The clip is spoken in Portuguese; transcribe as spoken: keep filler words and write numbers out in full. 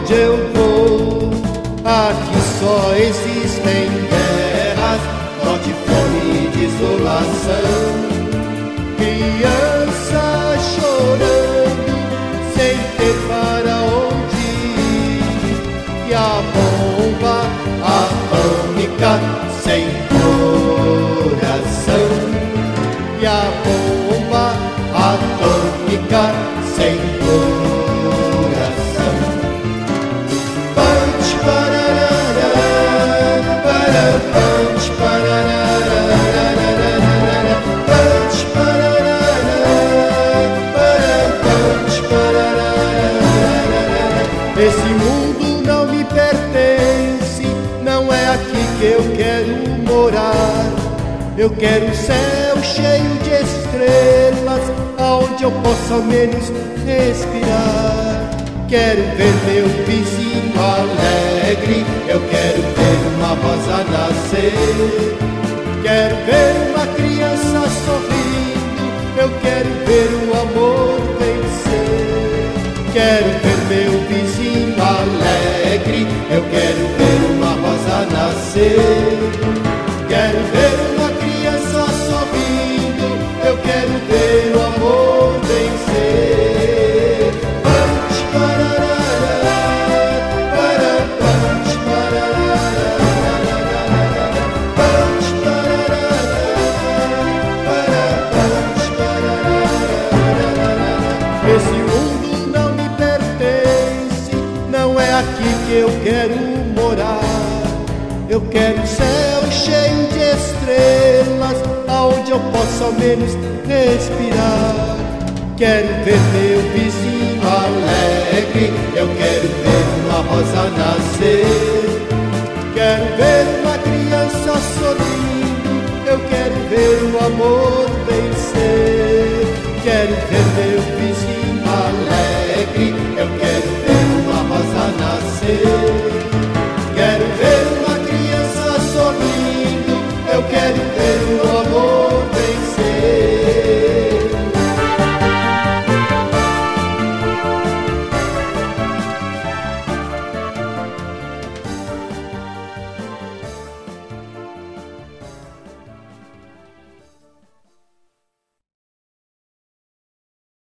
onde eu vou. Aqui só existem guerras, morte, fome e desolação. Crianças chorando sem ter para onde ir, e a bomba atômica sem coração. E a bomba atômica sem coração. Punch, pararara, para, punch, pararara, punch, pararara, para, punch, pararara. Esse mundo não me pertence, não é aqui que eu quero morar. Eu quero um céu cheio de estrelas, aonde eu possa ao menos respirar. Quero ver meu vizinho alegre, eu quero ver uma rosa nascer. Quero ver uma criança sorrindo, eu quero ver o amor vencer. Quero ver meu vizinho alegre, eu quero ver uma rosa nascer. Quero ver uma criança sorrindo, eu quero ver o amor vencer. Punch, pararara, para, punch, pararara, punch, pararara, para, punch, pararara. Esse mundo não me pertence, não é aqui que eu quero morar. Eu quero um céu cheio de estrelas, aonde eu possa ao menos respirar. Quero ver meu vizinho alegre, eu quero ver uma rosa nascer.